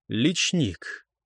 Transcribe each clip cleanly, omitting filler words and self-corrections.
Личник.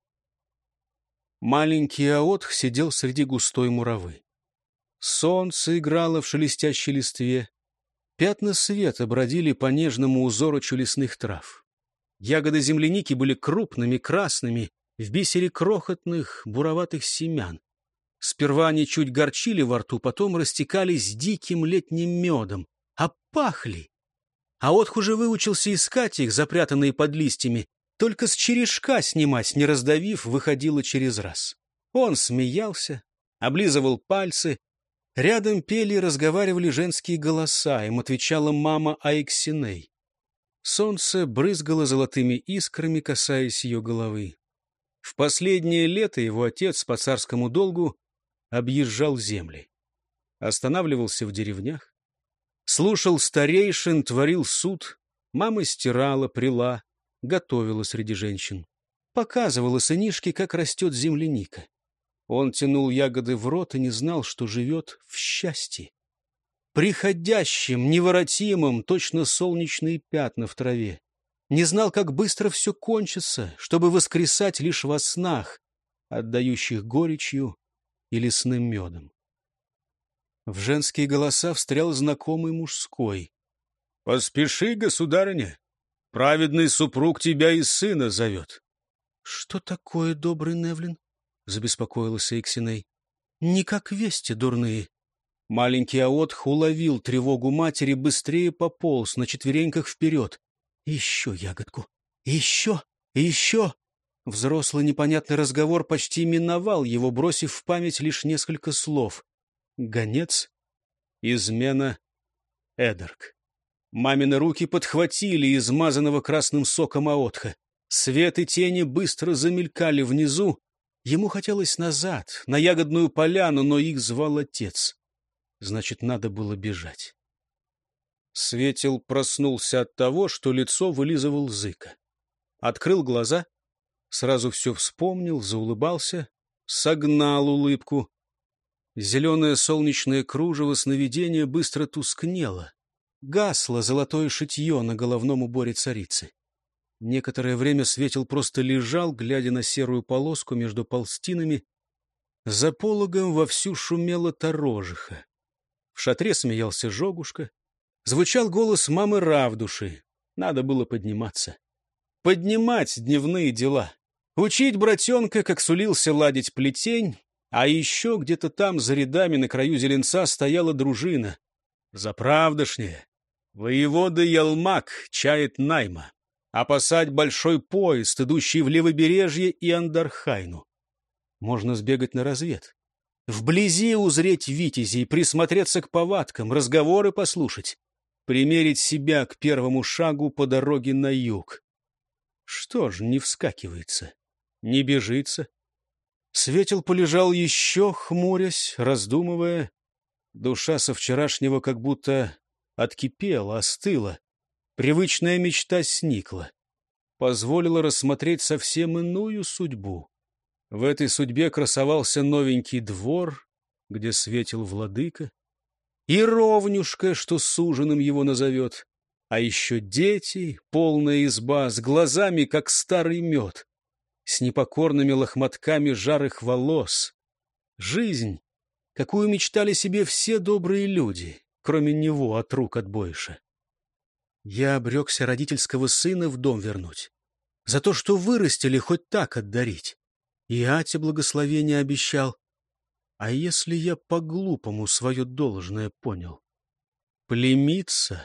Маленький Аотх сидел среди густой муравы. Солнце играло в шелестящей листве. Пятна света бродили по нежному узорочу лесных трав. Ягоды земляники были крупными, красными, в бисере крохотных, буроватых семян. Сперва они чуть горчили во рту, потом растекались диким летним медом. А пахли! Аотх уже выучился искать их, запрятанные под листьями. Только с черешка снимать, не раздавив, выходило через раз. Он смеялся, облизывал пальцы. Рядом пели и разговаривали женские голоса. Им отвечала мама Аиксиней. Солнце брызгало золотыми искрами, касаясь ее головы. В последнее лето его отец по царскому долгу объезжал земли. Останавливался в деревнях. Слушал старейшин, творил суд. Мама стирала, пряла. Готовила среди женщин. Показывала сынишке, как растет земляника. Он тянул ягоды в рот и не знал, что живет в счастье. Приходящим, неворотимым, точно солнечные пятна в траве. Не знал, как быстро все кончится, чтобы воскресать лишь во снах, отдающих горечью и лесным медом. В женские голоса встрял знакомый мужской. — Поспеши, государыня! Праведный супруг тебя и сына зовет. — Что такое, добрый Невлин? — забеспокоилась Эйксиней. — Никак вести дурные. Маленький Аотх уловил тревогу матери, быстрее пополз на четвереньках вперед. Еще ягодку. Еще. Еще. Взрослый непонятный разговор почти миновал его, бросив в память лишь несколько слов. Гонец. Измена. Эдарк. Мамины руки подхватили измазанного красным соком Аотха. Свет и тени быстро замелькали внизу. Ему хотелось назад, на ягодную поляну, но их звал отец. Значит, надо было бежать. Светил проснулся от того, что лицо вылизывал Зыка. Открыл глаза, сразу все вспомнил, заулыбался, согнал улыбку. Зеленое солнечное кружево сновидения быстро тускнело. Гасло золотое шитье на головном уборе царицы. Некоторое время Светил просто лежал, глядя на серую полоску между полстинами. За пологом вовсю шумела торожиха. В шатре смеялся Жогушка. Звучал голос мамы Равдуши. Надо было подниматься. Поднимать дневные дела. Учить братенка, как сулился ладить плетень. А еще где-то там, за рядами, на краю зеленца, стояла дружина. Заправдошнее. Воевода Ялмак чает найма. Опасать большой поезд, идущий в Левобережье и Андархайну. Можно сбегать на развед. Вблизи узреть витязей, присмотреться к повадкам, разговоры послушать. Примерить себя к первому шагу по дороге на юг. Что ж, не вскакивается, не бежится. Светил полежал еще, хмурясь, раздумывая. Душа со вчерашнего как будто откипела, остыла. Привычная мечта сникла. Позволила рассмотреть совсем иную судьбу. В этой судьбе красовался новенький двор, где светил владыка, и ровнюшка, что суженым его назовет, а еще дети, полная изба, с глазами, как старый мед, с непокорными лохмотками жарых волос. Жизнь, какую мечтали себе все добрые люди, кроме него от рук отбойша. Я обрекся родительского сына в дом вернуть, за то, что вырастили, хоть так отдарить. И Ате благословение обещал. А если я по-глупому свое должное понял? Племиться,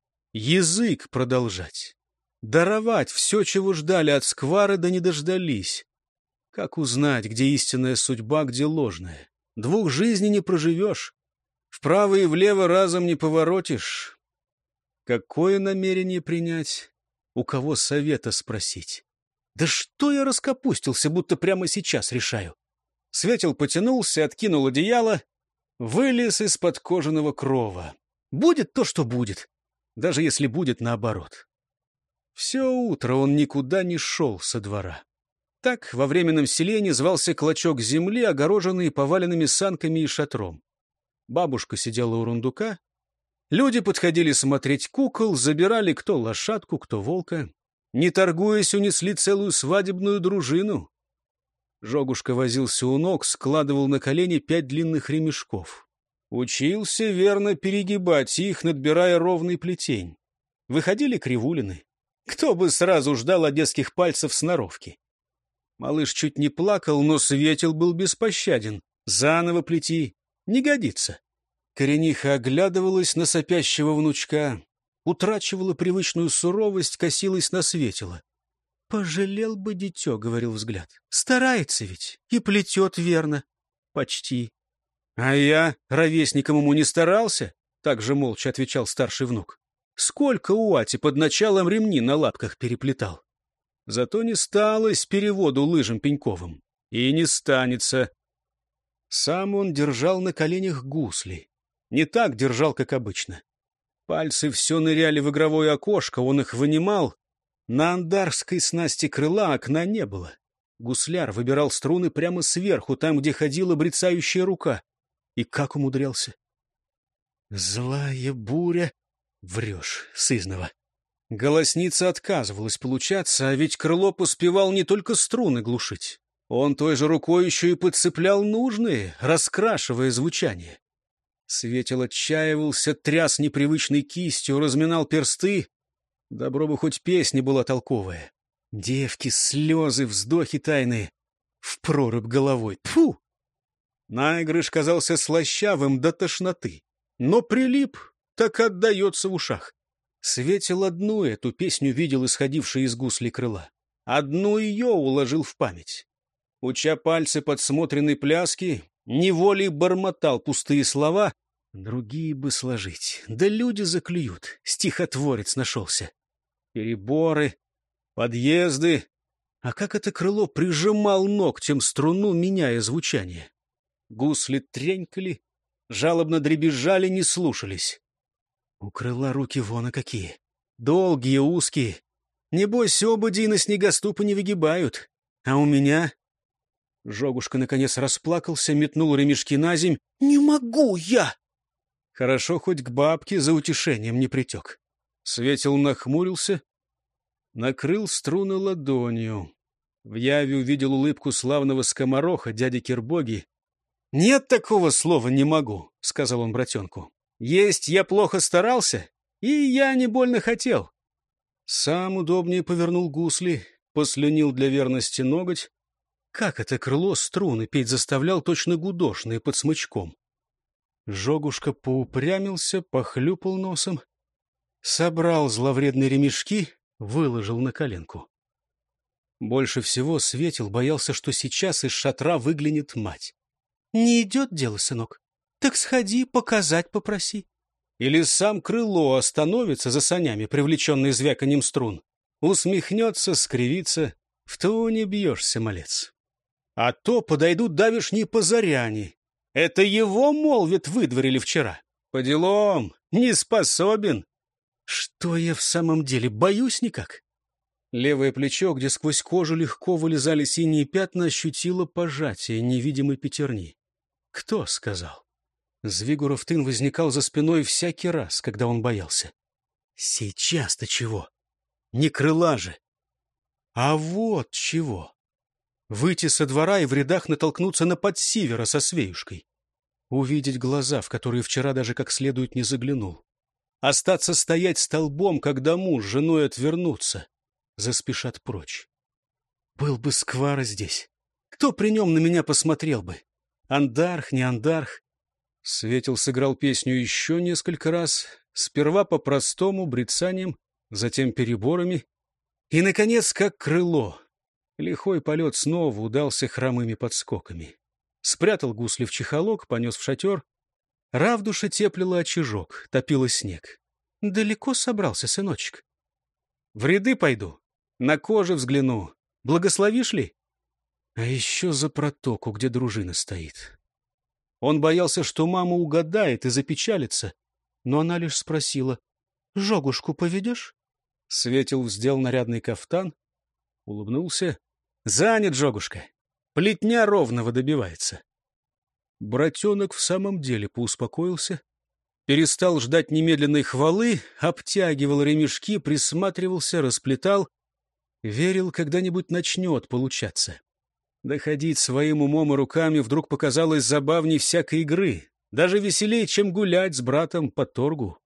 язык продолжать, даровать все, чего ждали от сквары, да не дождались. Как узнать, где истинная судьба, где ложная? Двух жизней не проживешь, вправо и влево разом не поворотишь. Какое намерение принять? У кого совета спросить? Да что я раскопустился, будто прямо сейчас решаю? Светил потянулся, откинул одеяло, вылез из-под кожаного крова. Будет то, что будет, даже если будет наоборот. Все утро он никуда не шел со двора. Так во временном селении звался клочок земли, огороженный поваленными санками и шатром. Бабушка сидела у рундука. Люди подходили смотреть кукол, забирали кто лошадку, кто волка. Не торгуясь, унесли целую свадебную дружину. Жогушка возился у ног, складывал на колени 5 длинных ремешков. Учился верно перегибать их, надбирая ровный плетень. Выходили кривулины. Кто бы сразу ждал одесских пальцев сноровки? Малыш чуть не плакал, но Светил был беспощаден. Заново плети. Не годится. Корениха оглядывалась на сопящего внучка, утрачивала привычную суровость, косилась на Светила. — Пожалел бы дитё, — говорил взгляд. — Старается ведь и плетет верно. Почти. — А я ровесником ему не старался, — так же молча отвечал старший внук. Сколько у Ати под началом ремни на лапках переплетал. Зато не сталось переводу лыжам Пеньковым. И не станется. Сам он держал на коленях гусли. Не так держал, как обычно. Пальцы все ныряли в игровое окошко, он их вынимал. На андарской снасти крыла окна не было. Гусляр выбирал струны прямо сверху, там, где ходила брецающая рука. И как умудрялся? Злая буря. Врешь, сызнова. Голосница отказывалась получаться, а ведь Крыло поспевал не только струны глушить. Он той же рукой еще и подцеплял нужные, раскрашивая звучание. Светил отчаивался, тряс непривычной кистью, разминал персты. Добро бы хоть песня была толковая. Девки, слезы, вздохи тайные. В прорубь головой. Тьфу! Наигрыш казался слащавым до тошноты. Но прилип, так отдается в ушах. Светил одну эту песню видел, исходившей из гусли крыла. Одну ее уложил в память. Уча пальцы подсмотренной пляски, неволей бормотал пустые слова. Другие бы сложить, да люди заклюют. Стихотворец нашелся. Переборы, подъезды. А как это Крыло прижимал ногтем струну, меняя звучание. Гусли тренькали, жалобно дребезжали, не слушались. У Крыла руки вон какие. Долгие, узкие. Небось, ободи на снегоступы не выгибают. А у меня... Жогушка наконец расплакался, метнул ремешки на земь. «Не могу я!» Хорошо, хоть к бабке за утешением не притек. Светил нахмурился, накрыл струны ладонью. В яве увидел улыбку славного скомороха, дяди Кирбоги. «Нет такого слова «не могу», — сказал он братенку. «Есть я плохо старался, и я не больно хотел». Сам удобнее повернул гусли, послюнил для верности ноготь. Как это Крыло струны петь заставлял точно гудошные под смычком? Жогушка поупрямился, похлюпал носом, собрал зловредные ремешки, выложил на коленку. Больше всего Светил боялся, что сейчас из шатра выглянет мать. «Не идет дело, сынок? Так сходи, показать попроси». Или сам Крыло остановится за санями, привлеченный звяканьем струн. Усмехнется, скривится. В то не бьешься, малец. А то подойдут давешние позаряне. Это его, молвит, выдворили вчера. По делам, не способен. Что я в самом деле, боюсь никак? Левое плечо, где сквозь кожу легко вылезали синие пятна, ощутило пожатие невидимой пятерни. Кто сказал? Звигуров-тын возникал за спиной всякий раз, когда он боялся. Сейчас-то чего? Не Крыла же. А вот чего. Выйти со двора и в рядах натолкнуться на подсивера со свеюшкой. Увидеть глаза, в которые вчера даже как следует не заглянул. Остаться стоять столбом, когда муж с женой отвернутся. Заспешат прочь. Был бы сквара здесь. Кто при нем на меня посмотрел бы? Андарх, не андарх. Светил сыграл песню еще несколько раз. Сперва по-простому, брецанием, затем переборами. И, наконец, как Крыло. Лихой полет снова удался хромыми подскоками. Спрятал гусли в чехолок, понес в шатер. Равдуша теплила очажок, топила снег. Далеко собрался, сыночек? В ряды пойду, на коже взгляну. Благословишь ли? А еще за протоку, где дружина стоит. Он боялся, что мама угадает и запечалится, но она лишь спросила: «Жогушку поведешь?» Светил вздел нарядный кафтан, улыбнулся. «Занят, Жогушка. Плетня ровного добивается». Братенок в самом деле поуспокоился, перестал ждать немедленной хвалы, обтягивал ремешки, присматривался, расплетал. Верил, когда-нибудь начнет получаться. Доходить своим умом и руками вдруг показалось забавней всякой игры, даже веселее, чем гулять с братом по торгу.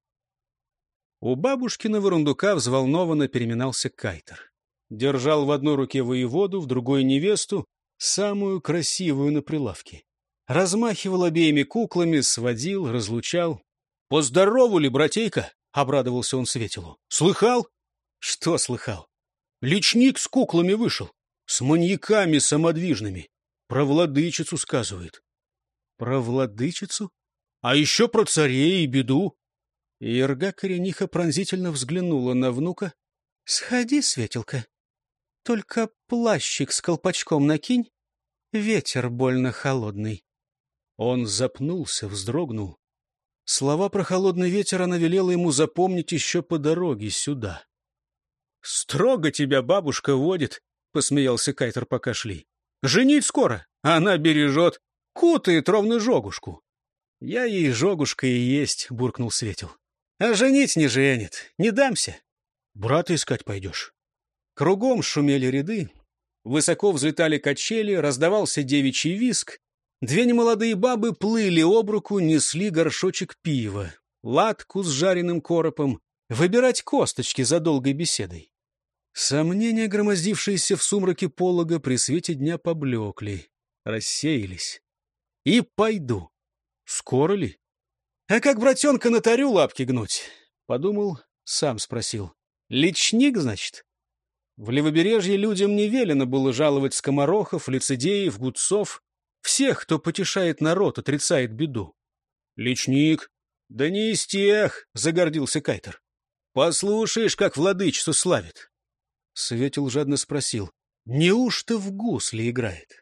У бабушкина Ворундука взволнованно переминался кайтер. Держал в одной руке воеводу, в другой — невесту, самую красивую на прилавке. Размахивал обеими куклами, сводил, разлучал. — Поздоровали, братейка! — обрадовался он Светилу. — Слыхал? — Что слыхал? — Личник с куклами вышел, с маньяками самодвижными. Про владычицу сказывает. — Про владычицу? А еще про царей и беду. И Ирга-корениха пронзительно взглянула на внука. — Сходи, Светилка, только плащик с колпачком накинь, ветер больно холодный. Он запнулся, вздрогнул. Слова про холодный ветер она велела ему запомнить еще по дороге сюда. — Строго тебя бабушка водит, — посмеялся кайтер, пока шли. — Женить скоро, а она бережет, кутает ровно жогушку. — Я ей жогушка и есть, — буркнул Светил. — А женить не женит, не дамся. Брата искать пойдешь. Кругом шумели ряды, высоко взлетали качели, раздавался девичий визг. Две немолодые бабы плыли об руку, несли горшочек пива, ладку с жареным коропом, выбирать косточки за долгой беседой. Сомнения, громоздившиеся в сумраке полога, при свете дня поблекли, рассеялись. И пойду. Скоро ли? А как братенка на тарю лапки гнуть? Подумал, сам спросил. Личник, значит? В Левобережье людям не велено было жаловать скоморохов, лицедеев, гудцов. Всех, кто потешает народ, отрицает беду. Личник? Да не из тех, загордился кайтер. Послушаешь, как владычицу славит. Светил жадно спросил. Неужто в гусли играет?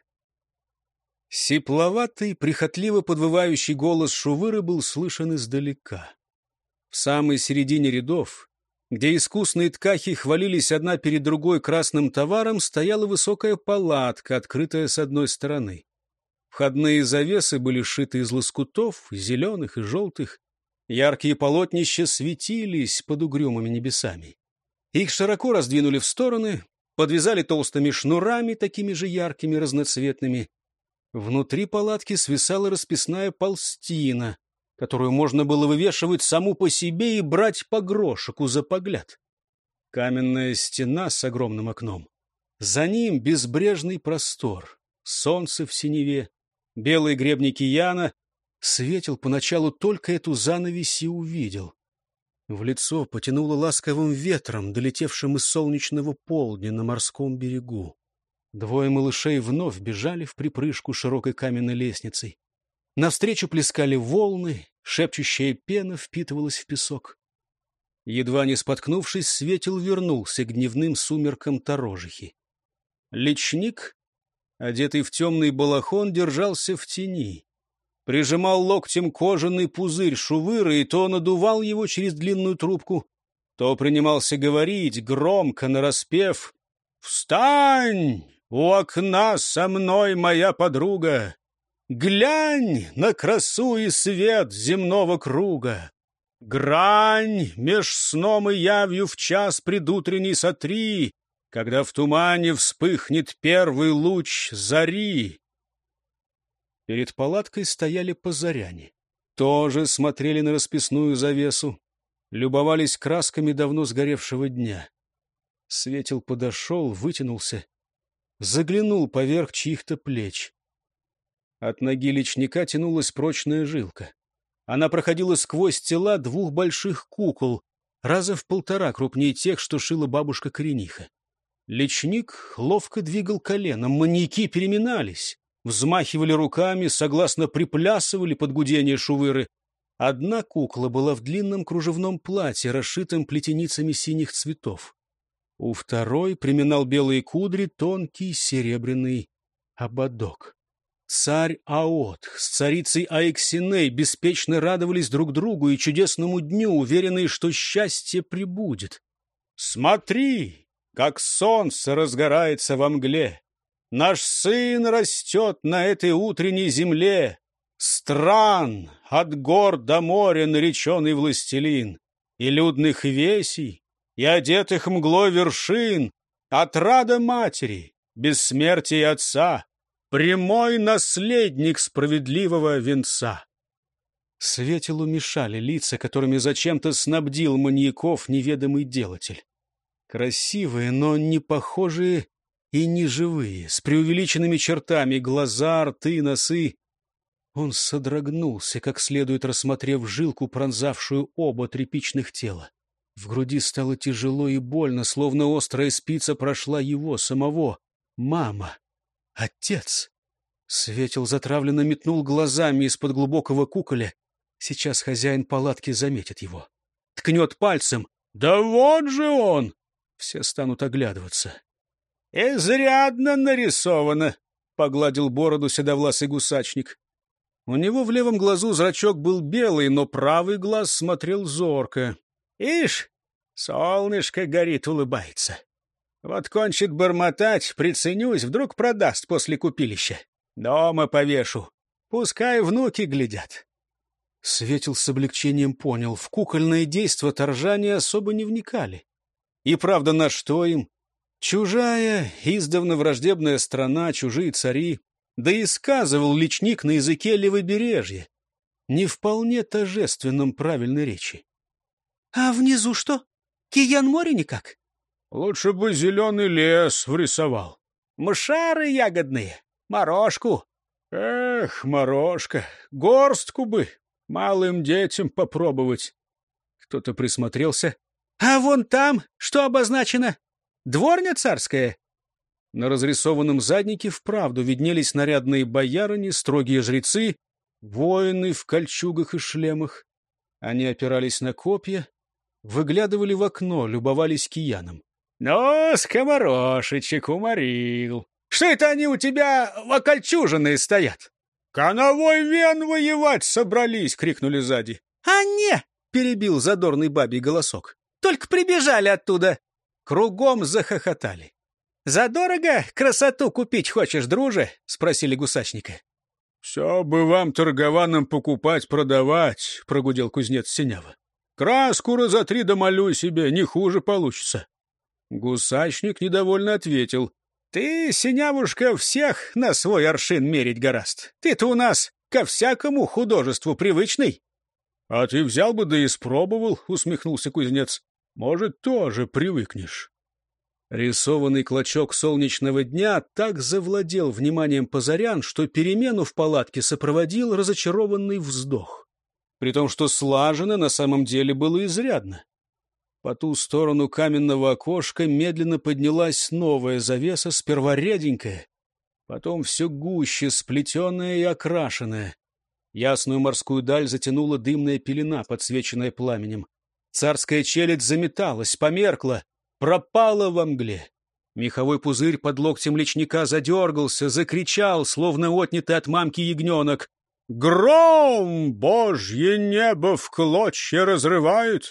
Сипловатый, прихотливо подвывающий голос Шувыры был слышен издалека. В самой середине рядов, где искусные ткахи хвалились одна перед другой красным товаром, стояла высокая палатка, открытая с одной стороны. Входные завесы были сшиты из лоскутов, зеленых и желтых. Яркие полотнища светились под угрюмыми небесами. Их широко раздвинули в стороны, подвязали толстыми шнурами, такими же яркими, разноцветными. Внутри палатки свисала расписная полстина, которую можно было вывешивать саму по себе и брать по грошику за погляд. Каменная стена с огромным окном. За ним безбрежный простор, солнце в синеве, белые гребни кияна. Светил поначалу только эту занавесь и увидел. В лицо потянуло ласковым ветром, долетевшим из солнечного полдня на морском берегу. Двое малышей вновь бежали в припрыжку широкой каменной лестницей. Навстречу плескали волны, шепчущая пена впитывалась в песок. Едва не споткнувшись, Светил вернулся к дневным сумеркам Торожихи. Личник, одетый в темный балахон, держался в тени. Прижимал локтем кожаный пузырь Шувыры и то надувал его через длинную трубку, то принимался говорить громко, нараспев: «Встань! У окна со мной моя подруга! Глянь на красу и свет земного круга! Грань меж сном и явью в час предутренний сотри, когда в тумане вспыхнет первый луч зари!» Перед палаткой стояли позаряне. Тоже смотрели на расписную завесу, любовались красками давно сгоревшего дня. Светил подошел, вытянулся, заглянул поверх чьих-то плеч. От ноги личника тянулась прочная жилка. Она проходила сквозь тела двух больших кукол, раза в полтора крупнее тех, что шила бабушка-корениха. Личник ловко двигал коленом, маньяки переминались, взмахивали руками, согласно приплясывали под гудение Шувыры. Одна кукла была в длинном кружевном платье, расшитом плетеницами синих цветов. У второй приминал белые кудри тонкий серебряный ободок. Царь Аотх с царицей Аэксиней беспечно радовались друг другу и чудесному дню, уверенные, что счастье прибудет. «Смотри, как солнце разгорается во мгле! Наш сын растет на этой утренней земле! Стран от гор до моря нареченный властелин, и людных весей, и одетых мглой вершин, отрада матери, бессмертие отца, прямой наследник справедливого венца. Светилу мешали лица, которыми зачем-то снабдил маньяков неведомый делатель. Красивые, но не похожие и не живые, с преувеличенными чертами, глаза, рты, носы. Он содрогнулся, как следует рассмотрев жилку, пронзавшую оба тряпичных тела. В груди стало тяжело и больно, словно острая спица прошла его самого. Мама! Отец! Светил затравленно метнул глазами из-под глубокого куколя. Сейчас хозяин палатки заметит его. Ткнет пальцем. «Да вот же он!» Все станут оглядываться. «Изрядно нарисовано!» — погладил бороду седовласый гусачник. У него в левом глазу зрачок был белый, но правый глаз смотрел зорко. «Ишь, солнышко горит, улыбается. Вот кончит бормотать, приценюсь, вдруг продаст после купилища. Дома повешу. Пускай внуки глядят». Светил с облегчением понял, в кукольное действо торжане особо не вникали. И правда, на что им? Чужая, издавна враждебная страна, чужие цари. Да и сказывал личник на языке левобережья, не вполне торжественном правильной речи. — А внизу что? Киян-море никак? — Лучше бы зеленый лес врисовал. — Мшары ягодные, морожку. — Эх, морожка, горстку бы, малым детям попробовать. Кто-то присмотрелся. — А вон там что обозначено? Дворня царская? На разрисованном заднике вправду виднелись нарядные боярыни, строгие жрецы, воины в кольчугах и шлемах. Они опирались на копья, выглядывали в окно, любовались кияном. — Ну, скоморошечек уморил. Что это они у тебя окольчуженные стоят? — Коновой вен воевать собрались! — крикнули сзади. — А не! — перебил задорный бабий голосок. — Только прибежали оттуда. Кругом захохотали. — Задорого красоту купить хочешь, друже? — спросили гусачника. — Все бы вам, торгованам, покупать-продавать, — прогудел кузнец Синява. — Краску разотри да молю себе, не хуже получится. Гусачник недовольно ответил. — Ты, Синявушка, всех на свой аршин мерить гораст. Ты-то у нас ко всякому художеству привычный. — А ты взял бы да и испробовал, — усмехнулся кузнец. — Может, тоже привыкнешь. Рисованный клочок солнечного дня так завладел вниманием позарян, что перемену в палатке сопроводил разочарованный вздох. При том, что слажено на самом деле было изрядно. По ту сторону каменного окошка медленно поднялась новая завеса, сперва реденькая, потом все гуще, сплетенная и окрашенная. Ясную морскую даль затянула дымная пелена, подсвеченная пламенем. Царская челядь заметалась, померкла, пропала во мгле. Меховой пузырь под локтем личника задергался, закричал, словно отнятый от мамки ягненок. «Гром! Божье небо в клочья разрывает!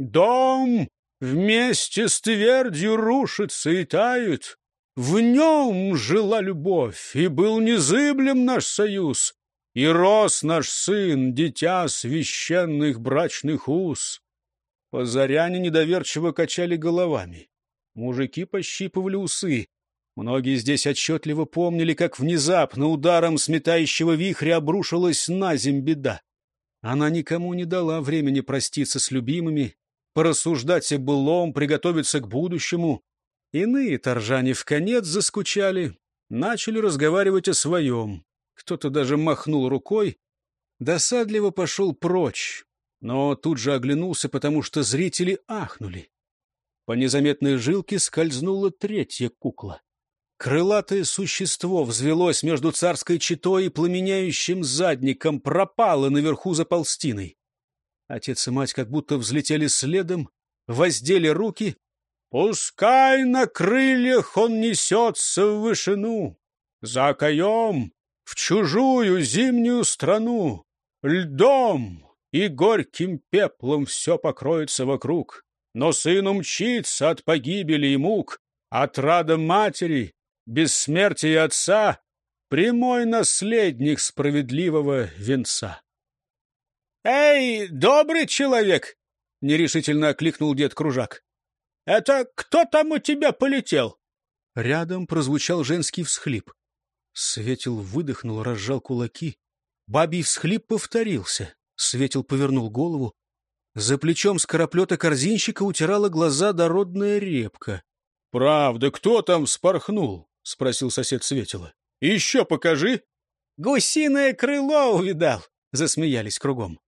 Дом вместе с твердью рушится и тает! В нем жила любовь, и был незыблем наш союз, и рос наш сын, дитя священных брачных уз!» Позаряне недоверчиво качали головами. Мужики пощипывали усы. Многие здесь отчетливо помнили, как внезапно ударом сметающего вихря обрушилась наземь беда. Она никому не дала времени проститься с любимыми, порассуждать о былом, приготовиться к будущему. Иные торжане вконец заскучали, начали разговаривать о своем. Кто-то даже махнул рукой, досадливо пошел прочь. Но тут же оглянулся, потому что зрители ахнули. По незаметной жилке скользнула третья кукла. Крылатое существо взвелось между царской четой и пламеняющим задником, пропало наверху за полстиной. Отец и мать как будто взлетели следом, воздели руки. «Пускай на крыльях он несется в вышину, за окоем, в чужую зимнюю страну, льдом и горьким пеплом все покроется вокруг, но сын умчится от погибели и мук, отрада матери, бессмертия отца, прямой наследник справедливого венца». «Эй, добрый человек!» — нерешительно окликнул дед Кружак. «Это кто там у тебя полетел? Рядом прозвучал женский всхлип. Светил выдохнул, разжал кулаки. Бабий всхлип повторился. Светил повернул голову. За плечом скороплета корзинщика утирала глаза дородная репка. — Правда, кто там вспорхнул? — спросил сосед Светила. — Еще покажи. — Гусиное крыло увидал, — засмеялись кругом.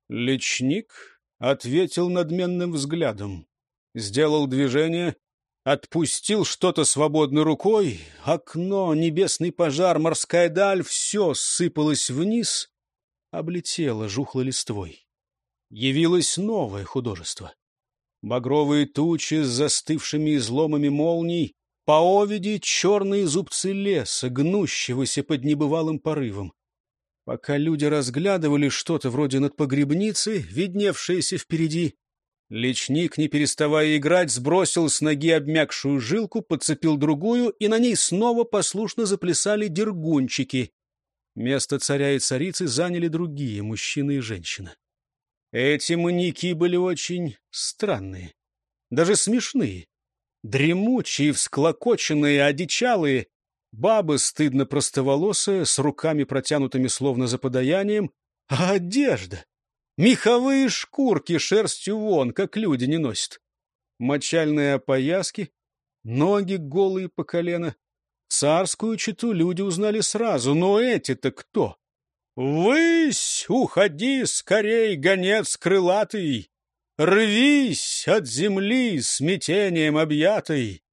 Лечник ответил надменным взглядом. Сделал движение, отпустил что-то свободной рукой. Окно, небесный пожар, морская даль — все сыпалось вниз, облетело жухлой листвой. Явилось новое художество. Багровые тучи с застывшими изломами молний, по овиди черные зубцы леса, гнущегося под небывалым порывом. Пока люди разглядывали что-то вроде надпогребницы, видневшееся впереди, лечник, не переставая играть, сбросил с ноги обмякшую жилку, подцепил другую, и на ней снова послушно заплясали дергунчики. Место царя и царицы заняли другие мужчины и женщина. Эти маньяки были очень странные, даже смешные. Дремучие, всклокоченные, одичалые. Баба стыдно простоволосая, с руками протянутыми словно за подаянием. А одежда? Меховые шкурки шерстью вон, как люди не носят. Мочальные опояски, ноги голые по колено. Царскую чету люди узнали сразу, но эти-то кто? «Высь, уходи скорей, гонец крылатый! Рвись от земли смятением объятой!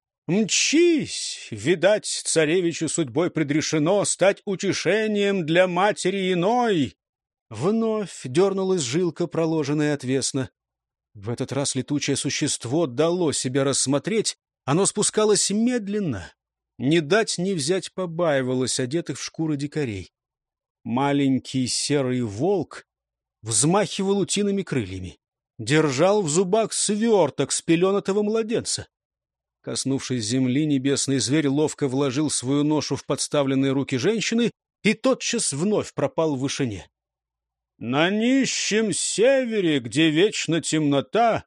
Мчись, видать, царевичу судьбой предрешено стать утешением для матери иной!» Вновь дернулась жилка, проложенная отвесно. В этот раз летучее существо дало себя рассмотреть, оно спускалось медленно. Не дать не взять побаивалось одетых в шкуры дикарей. Маленький серый волк взмахивал утиными крыльями, держал в зубах сверток спеленатого младенца. Коснувшись земли, небесный зверь ловко вложил свою ношу в подставленные руки женщины и тотчас вновь пропал в вышине. «На нищем севере, где вечно темнота,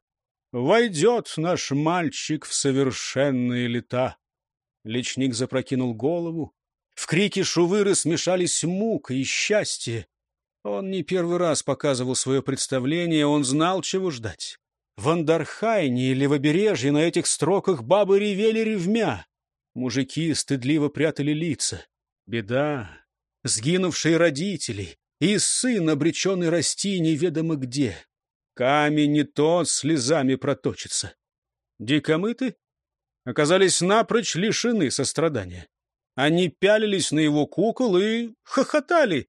войдет наш мальчик в совершенные лета». Лечник запрокинул голову. В крике Шувыры смешались мука и счастье. Он не первый раз показывал свое представление, он знал, чего ждать. В Андархайне или в Обережье на этих строках бабы ревели ревмя. Мужики стыдливо прятали лица. Беда, сгинувшие родители и сын, обреченный расти неведомо где. Камень не тот слезами проточится. Дикомыты оказались напрочь лишены сострадания. Они пялились на его кукол и хохотали.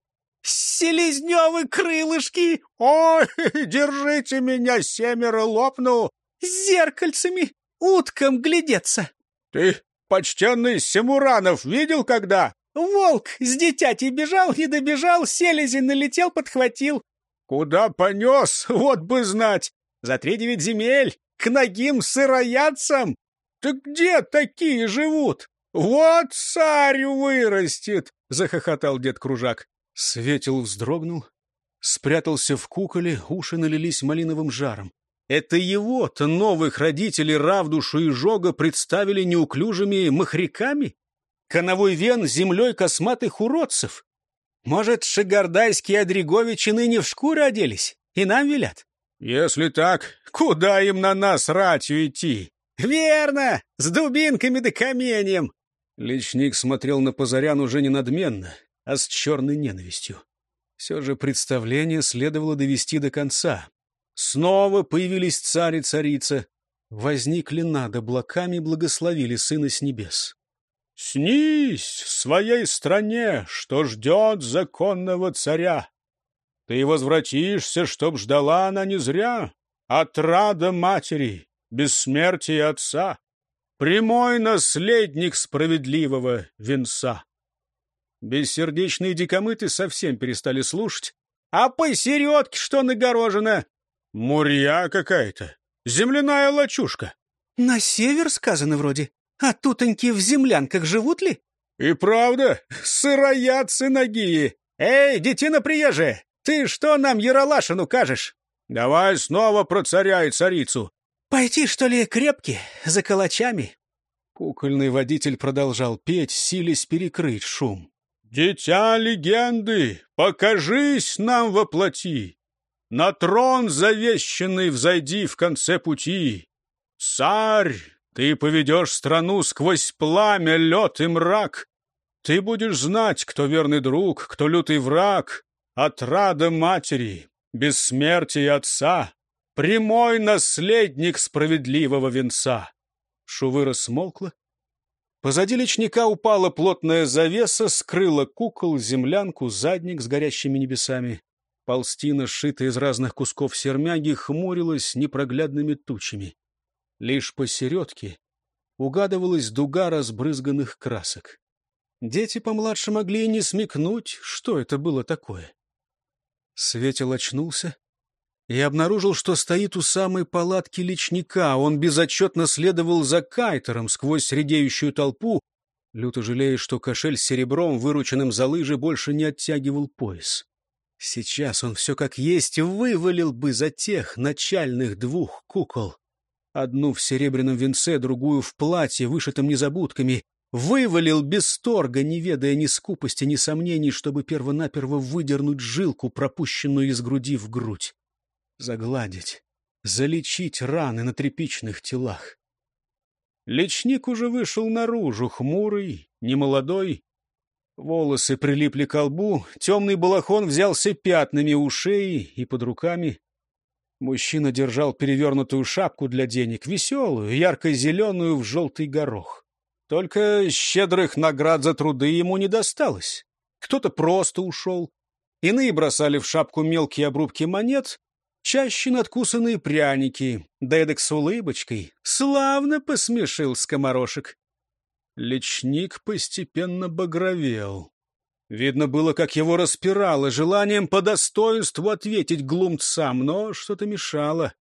«Селезневы крылышки! Ой, держите меня, семеро лопну! С зеркальцами уткам глядеться!» «Ты, почтенный Семуранов, видел когда?» «Волк с дитятей бежал, не добежал, селезень налетел, подхватил». «Куда понес, вот бы знать! За 3-9 земель, к нагим сыроядцам! Ты где такие живут? Вот царь вырастет!» — захохотал дед Кружак. Светил вздрогнул, спрятался в куколе, уши налились малиновым жаром. Это его-то новых родителей Равдушу и Жога представили неуклюжими махряками? Коновой вен землей косматых уродцев? Может, шигардайские Одриговичи ныне в шкуры оделись и нам велят? Если так, куда им на нас ратью идти? Верно, с дубинками да каменьем. Лечник смотрел на Позарян уже не надменно, а с черной ненавистью. Все же представление следовало довести до конца. Снова появились царь и царица. Возникли над облаками, благословили сына с небес. «Снись в своей стране, что ждет законного царя. Ты возвратишься, чтоб ждала она не зря. Отрада матери, бессмертие отца, прямой наследник справедливого венца». Бессердечные дикомыты совсем перестали слушать. «А посередке что нагорожено?» «Мурья какая-то, земляная лачушка». «На север сказано вроде. А тутоньки в землянках живут ли?» «И правда, сыроядцы нагие». «Эй, детина приезжая, ты что нам Яралашину кажешь?» «Давай снова про царя и царицу». «Пойти, что ли, крепки, за калачами?» Кукольный водитель продолжал петь, силясь перекрыть шум. «Дитя легенды, покажись нам во плоти! На трон завещанный взойди в конце пути! Царь, ты поведешь страну сквозь пламя, лед и мрак! Ты будешь знать, кто верный друг, кто лютый враг, отрада матери, бессмертие отца, прямой наследник справедливого венца!» Шувыра смолкла. Позади личника упала плотная завеса, скрыла кукол, землянку, задник с горящими небесами. Полстина, сшитая из разных кусков сермяги, хмурилась непроглядными тучами. Лишь посередке угадывалась дуга разбрызганных красок. Дети помладше могли и не смекнуть, что это было такое. Светил очнулся и обнаружил, что стоит у самой палатки личника. Он безотчетно следовал за Кайтером сквозь редеющую толпу, люто жалея, что кошель с серебром, вырученным за лыжи, больше не оттягивал пояс. Сейчас он все как есть вывалил бы за тех начальных двух кукол. Одну в серебряном венце, другую в платье, вышитом незабудками. Вывалил без торга, не ведая ни скупости, ни сомнений, чтобы первонаперво выдернуть жилку, пропущенную из груди в грудь. Загладить, залечить раны на тряпичных телах. Личник уже вышел наружу, хмурый, немолодой. Волосы прилипли к лбу, темный балахон взялся пятнами у шеи и под руками. Мужчина держал перевернутую шапку для денег, веселую, ярко-зеленую в желтый горох. Только щедрых наград за труды ему не досталось. Кто-то просто ушел. Иные бросали в шапку мелкие обрубки монет, чаще надкусанные пряники, да эдак с улыбочкой. Славно посмешил скоморошек. Личник постепенно багровел. Видно было, как его распирало желанием по достоинству ответить глумцам, но что-то мешало.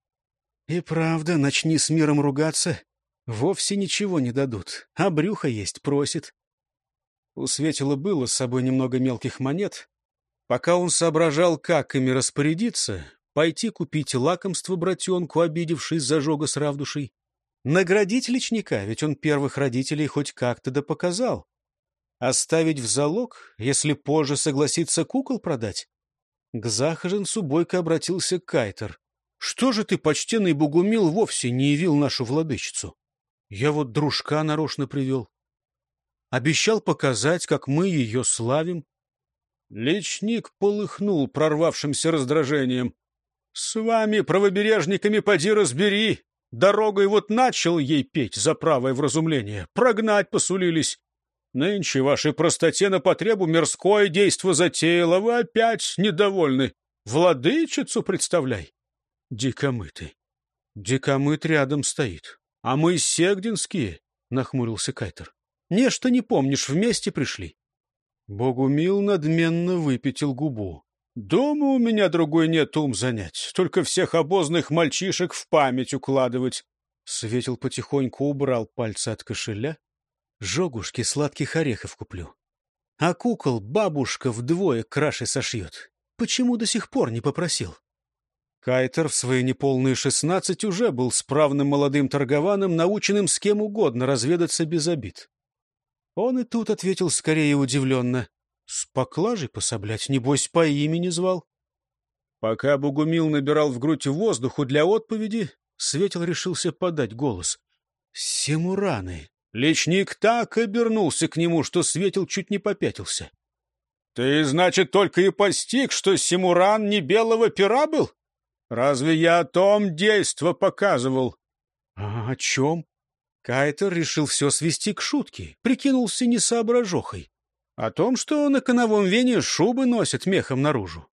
И правда, начни с миром ругаться, вовсе ничего не дадут, а брюхо есть просит. У Светила было с собой немного мелких монет. Пока он соображал, как ими распорядиться, пойти купить лакомство братенку, обидевшись за жога с равдушей, наградить личника, ведь он первых родителей хоть как-то да показал. Оставить в залог, если позже согласится кукол продать? К захоженцу бойко обратился Кайтер. «Что же ты, почтенный Богумил, вовсе не явил нашу владычицу? Я вот дружка нарочно привел. Обещал показать, как мы ее славим». Личник полыхнул прорвавшимся раздражением. «С вами, правобережниками, поди разбери! Дорогой вот начал ей петь за правое вразумление. Прогнать посулились. Нынче вашей простоте на потребу мирское действо затеяло. Вы опять недовольны. Владычицу представляй. Дикомыты. Дикомыт рядом стоит. А мы сегдинские, — нахмурился Кайтер. Нечто не помнишь, вместе пришли. Богумил надменно выпятил губу. Дома у меня другой нет ум занять, только всех обозных мальчишек в память укладывать. Светил потихоньку убрал пальцы от кошеля. Жогушки сладких орехов куплю. А кукол бабушка вдвое краше сошьет. Почему до сих пор не попросил? Кайтер в свои неполные 16 уже был справным молодым торгованом, наученным с кем угодно разведаться без обид. Он и тут ответил скорее удивленно. С поклажей пособлять, небось, по имени звал. Пока Богумил набирал в грудь воздуху для отповеди, Светил решился подать голос. «Семураны!» Личник так обернулся к нему, что Светил чуть не попятился. «Ты, значит, только и постиг, что Семуран не белого пера был? Разве я о том действо показывал?» «А о чем?» Кайтер решил все свести к шутке, прикинулся несоображохой. О том, что на коновом вене шубы носят мехом наружу.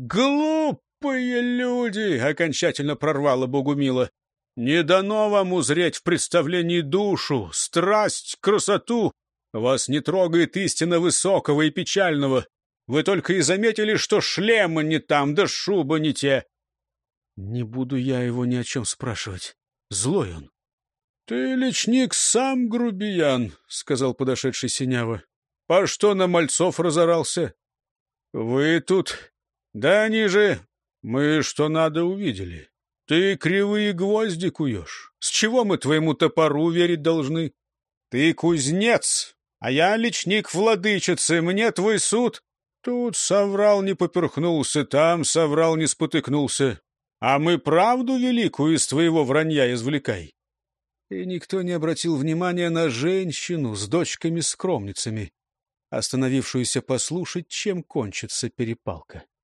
«Глупые люди!» — окончательно прорвало Богумила. «Не дано вам узреть в представлении душу, страсть, красоту. Вас не трогает истина высокого и печального. Вы только и заметили, что шлема не там, да шуба не те». «Не буду я его ни о чем спрашивать. Злой он». «Ты, личник, сам грубиян», — сказал подошедший Синява. «По что на мальцов разорался? Вы тут, да они же, мы что надо увидели. Ты кривые гвозди куешь. С чего мы твоему топору верить должны? Ты кузнец, а я личник владычицы, мне твой суд. Тут соврал, не поперхнулся, там соврал, не спотыкнулся. А мы правду великую из твоего вранья извлекай. И никто не обратил внимания на женщину с дочками-скромницами, остановившуюся послушать, чем кончится перепалка.